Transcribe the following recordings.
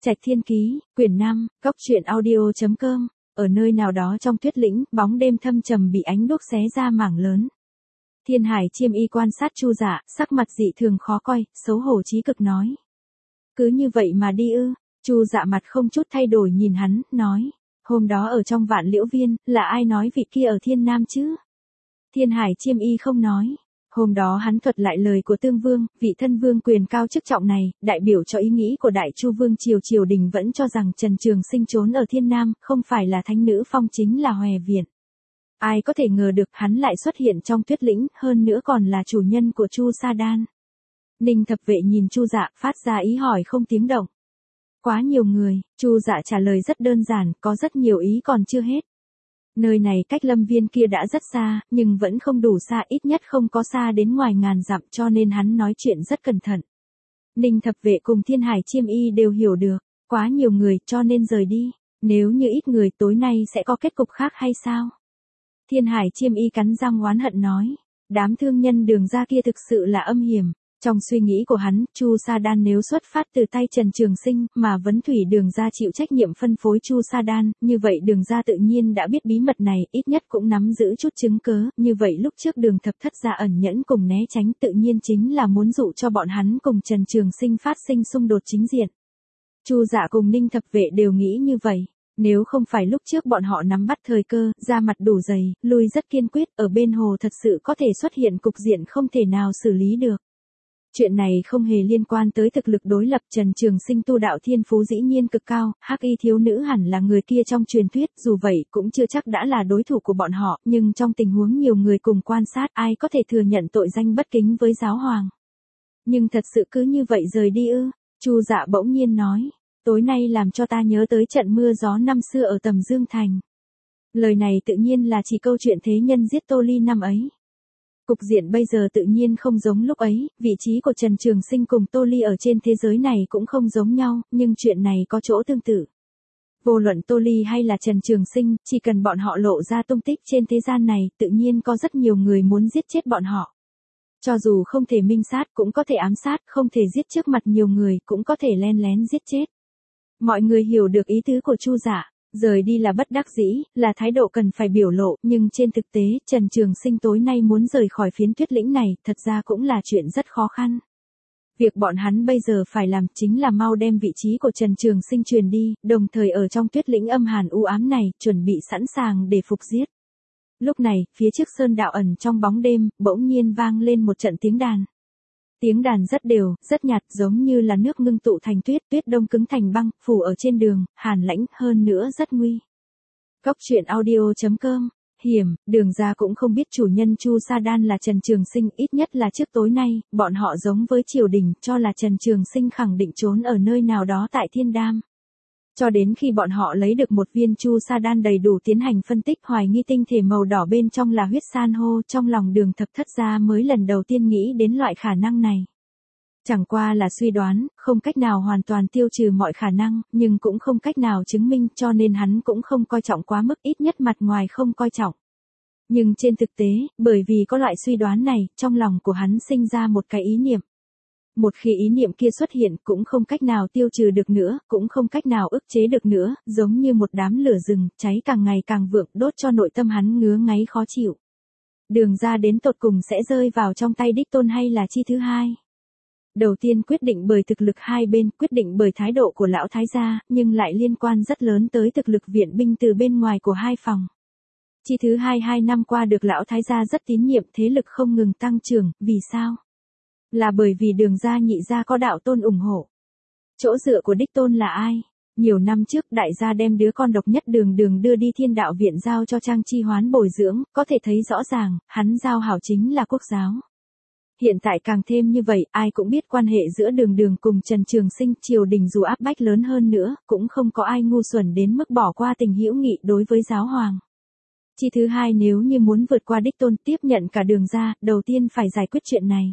Trạch Thiên Ký, quyển 5, góc truyện audio.com, ở nơi nào đó trong tuyết lĩnh, bóng đêm thâm trầm bị ánh đuốc xé ra mảng lớn. Thiên Hải Chiêm Y quan sát Chu Dạ, sắc mặt dị thường khó coi, xấu hổ chí cực nói. Cứ như vậy mà đi ư? Chu Dạ mặt không chút thay đổi nhìn hắn, nói. Hôm đó ở trong Vạn Liễu Viên, là ai nói vị kia ở Thiên Nam chứ? Thiên Hải Chiêm Y không nói. Hôm đó hắn thuật lại lời của Tương Vương, vị thân vương quyền cao chức trọng này, đại biểu cho ý nghĩ của Đại Chu Vương triều đình vẫn cho rằng Trần Trường Sinh trốn ở Thiên Nam, không phải là thánh nữ phong chính là Hòe Viện. Ai có thể ngờ được hắn lại xuất hiện trong tuyết lĩnh, hơn nữa còn là chủ nhân của Chu Sa Đan. Ninh Thập Vệ nhìn Chu Dạ, phát ra ý hỏi không tiếng động. Quá nhiều người, Chu Dạ trả lời rất đơn giản, có rất nhiều ý còn chưa hết. Nơi này cách Lâm Viên kia đã rất xa, nhưng vẫn không đủ xa, ít nhất không có xa đến ngoài ngàn dặm, cho nên hắn nói chuyện rất cẩn thận. Ninh Thập Vệ cùng Thiên Hải Chiêm Y đều hiểu được, quá nhiều người cho nên rời đi, nếu như ít người tối nay sẽ có kết cục khác hay sao? Thiên Hải Chiêm Y cắn răng oán hận nói, đám thương nhân Đường gia kia thực sự là âm hiểm. Trong suy nghĩ của hắn, Chu Sa Đan nếu xuất phát từ tay Trần Trường Sinh, mà Vấn Thủy Đường gia chịu trách nhiệm phân phối Chu Sa Đan, như vậy Đường gia tự nhiên đã biết bí mật này, ít nhất cũng nắm giữ chút chứng cớ, như vậy lúc trước Đường Thập Thất gia ẩn nhẫn cùng né tránh tự nhiên chính là muốn dụ cho bọn hắn cùng Trần Trường Sinh phát sinh xung đột chính diện. Chu Dạ cùng Ninh Thập Vệ đều nghĩ như vậy. Nếu không phải lúc trước bọn họ nắm bắt thời cơ, ra mặt đủ dày, lui rất kiên quyết, ở bên hồ thật sự có thể xuất hiện cục diện không thể nào xử lý được. Chuyện này không hề liên quan tới thực lực đối lập, Trần Trường Sinh tu đạo thiên phú dĩ nhiên cực cao, Hắc Y thiếu nữ hẳn là người kia trong truyền thuyết, dù vậy cũng chưa chắc đã là đối thủ của bọn họ, nhưng trong tình huống nhiều người cùng quan sát, ai có thể thừa nhận tội danh bất kính với giáo hoàng. Nhưng thật sự cứ như vậy rời đi ư? Chu Dạ bỗng nhiên nói, tối nay làm cho ta nhớ tới trận mưa gió năm xưa ở Tầm Dương Thành. Lời này tự nhiên là chỉ câu chuyện thế nhân giết Tô Ly năm ấy. Cục diện bây giờ tự nhiên không giống lúc ấy, vị trí của Trần Trường Sinh cùng Tô Ly ở trên thế giới này cũng không giống nhau, nhưng chuyện này có chỗ tương tự. Vô luận Tô Ly hay là Trần Trường Sinh, chỉ cần bọn họ lộ ra tung tích trên thế gian này, tự nhiên có rất nhiều người muốn giết chết bọn họ. Cho dù không thể minh sát cũng có thể ám sát, không thể giết trước mặt nhiều người cũng có thể len lén giết chết. Mọi người hiểu được ý tứ của Chu Dạ. Rời đi là bất đắc dĩ, là thái độ cần phải biểu lộ, nhưng trên thực tế, Trần Trường Sinh tối nay muốn rời khỏi phiến tuyết lĩnh này, thật ra cũng là chuyện rất khó khăn. Việc bọn hắn bây giờ phải làm chính là mau đem vị trí của Trần Trường Sinh truyền đi, đồng thời ở trong tuyết lĩnh âm hàn u ám này, chuẩn bị sẵn sàng để phục giết. Lúc này, phía trước sơn đạo ẩn trong bóng đêm, bỗng nhiên vang lên một trận tiếng đàn. Tiếng đàn rất đều, rất nhạt, giống như là nước ngưng tụ thành tuyết, tuyết đông cứng thành băng, phủ ở trên đường, hàn lãnh, hơn nữa rất nguy. Góc truyện audio.com, hiểm, Đường gia cũng không biết chủ nhân Chu Sa Đan là Trần Trường Sinh, ít nhất là trước tối nay, bọn họ giống với triều đình, cho là Trần Trường Sinh khẳng định trốn ở nơi nào đó tại Thiên Đam. Cho đến khi bọn họ lấy được một viên Chu Sa Đan đầy đủ tiến hành phân tích, hoài nghi tinh thể màu đỏ bên trong là huyết san hô, trong lòng Đường Thập Thất gia mới lần đầu tiên nghĩ đến loại khả năng này. Chẳng qua là suy đoán, không cách nào hoàn toàn tiêu trừ mọi khả năng, nhưng cũng không cách nào chứng minh, cho nên hắn cũng không coi trọng quá mức, ít nhất mặt ngoài không coi trọng. Nhưng trên thực tế, bởi vì có loại suy đoán này, trong lòng của hắn sinh ra một cái ý niệm. Một khi ý niệm kia xuất hiện, cũng không cách nào tiêu trừ được nữa, cũng không cách nào ức chế được nữa, giống như một đám lửa rừng, cháy càng ngày càng vượng, đốt cho nội tâm hắn ngứa ngáy khó chịu. Đường ra đến tột cùng sẽ rơi vào trong tay đích tôn hay là chi thứ hai? Đầu tiên quyết định bởi thực lực hai bên, quyết định bởi thái độ của lão thái gia, nhưng lại liên quan rất lớn tới thực lực viện binh từ bên ngoài của hai phòng. Chi thứ hai 2 năm qua được lão thái gia rất tín nhiệm, thế lực không ngừng tăng trưởng, vì sao? Là bởi vì Đường gia nhị gia có đạo tôn ủng hộ. Chỗ dựa của đích tôn là ai? Nhiều năm trước đại gia đem đứa con độc nhất Đường đưa đi Thiên Đạo Viện giao cho Trang Chi Hoán bồi dưỡng, có thể thấy rõ ràng, hắn giao hảo chính là quốc giáo. Hiện tại càng thêm như vậy, ai cũng biết quan hệ giữa Đường cùng Trần Trường Sinh, triều đình dù áp bách lớn hơn nữa, cũng không có ai ngu xuẩn đến mức bỏ qua tình hữu nghị đối với giáo hoàng. Chi thứ hai, nếu như muốn vượt qua đích tôn tiếp nhận cả Đường gia, đầu tiên phải giải quyết chuyện này.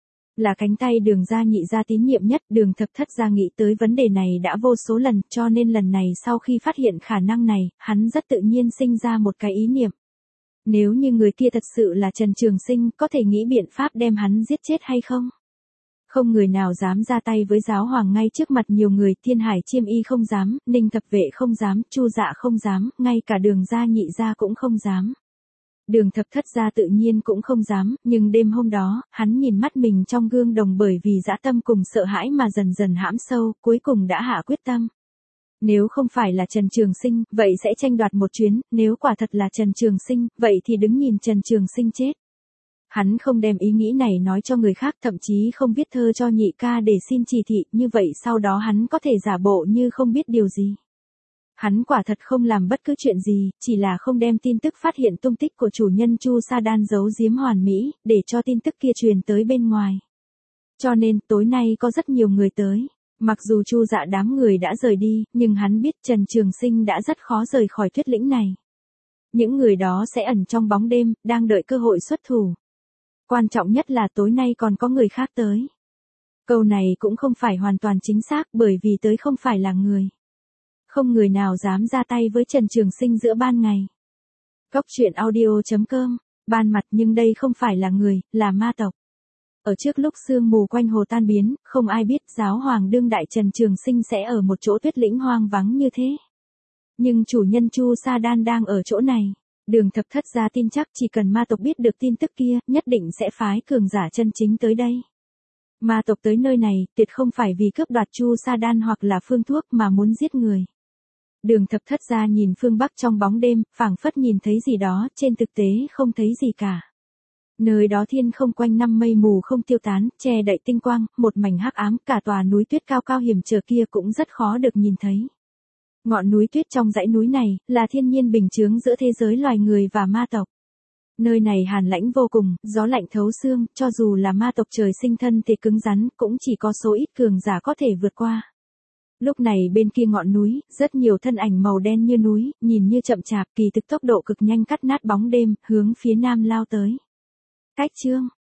Là cánh tay Đường gia nhị gia tín nhiệm nhất, Đường Thập Thất gia nghĩ tới vấn đề này đã vô số lần, cho nên lần này sau khi phát hiện khả năng này, hắn rất tự nhiên sinh ra một cái ý niệm. Nếu như người kia thật sự là Trần Trường Sinh, có thể nghĩ biện pháp đem hắn giết chết hay không? Không người nào dám ra tay với giáo hoàng ngay trước mặt nhiều người, Thiên Hải Chiêm Y không dám, Ninh Thập Vệ không dám, Chu Dạ không dám, ngay cả Đường gia Nhị gia cũng không dám. Đường Thập Thất gia tự nhiên cũng không dám, nhưng đêm hôm đó, hắn nhìn mắt mình trong gương đồng bởi vì dã tâm cùng sợ hãi mà dần dần hãm sâu, cuối cùng đã hạ quyết tâm. Nếu không phải là Trần Trường Sinh, vậy sẽ tranh đoạt một chuyến, nếu quả thật là Trần Trường Sinh, vậy thì đứng nhìn Trần Trường Sinh chết. Hắn không đem ý nghĩ này nói cho người khác, thậm chí không viết thơ cho nhị ca để xin chỉ thị, như vậy sau đó hắn có thể giả bộ như không biết điều gì. Hắn quả thật không làm bất cứ chuyện gì, chỉ là không đem tin tức phát hiện tung tích của chủ nhân Chu Sa Đan giấu giếm hoàn mỹ, để cho tin tức kia truyền tới bên ngoài. Cho nên, tối nay có rất nhiều người tới. Mặc dù Chu Dạ đám người đã rời đi, nhưng hắn biết Trần Trường Sinh đã rất khó rời khỏi Tuyết Lĩnh này. Những người đó sẽ ẩn trong bóng đêm, đang đợi cơ hội xuất thủ. Quan trọng nhất là tối nay còn có người khác tới. Câu này cũng không phải hoàn toàn chính xác bởi vì tới không phải là người. Không người nào dám ra tay với Trần Trường Sinh giữa ban ngày. Góc truyện audio.com, ban mặt nhưng đây không phải là người, là ma tộc. Ở trước lúc sương mù quanh hồ tan biến, không ai biết giáo hoàng đương đại Trần Trường Sinh sẽ ở một chỗ Tuyết Lĩnh hoang vắng như thế. Nhưng chủ nhân Chu Sa Đan đang ở chỗ này. Đường Thập Thất gia tin chắc chỉ cần ma tộc biết được tin tức kia, nhất định sẽ phái cường giả chân chính tới đây. Ma tộc tới nơi này, tuyệt không phải vì cướp đoạt Chu Sa Đan hoặc là phương thuốc mà muốn giết người. Đường Thập Thất gia nhìn phương Bắc trong bóng đêm, phảng phất nhìn thấy gì đó, trên thực tế không thấy gì cả. Nơi đó thiên không quanh năm mây mù không tiêu tán, che đậy tinh quang, một mảnh hắc ám, cả tòa núi tuyết cao cao hiểm trở kia cũng rất khó được nhìn thấy. Ngọn núi tuyết trong dãy núi này, là thiên nhiên bình chướng giữa thế giới loài người và ma tộc. Nơi này hàn lãnh vô cùng, gió lạnh thấu xương, cho dù là ma tộc trời sinh thân thể cứng rắn, cũng chỉ có số ít cường giả có thể vượt qua. Lúc này bên kia ngọn núi, rất nhiều thân ảnh màu đen như núi, nhìn như chậm chạp, kỳ thực tốc độ cực nhanh cắt nát bóng đêm, hướng phía nam lao tới. Cách chương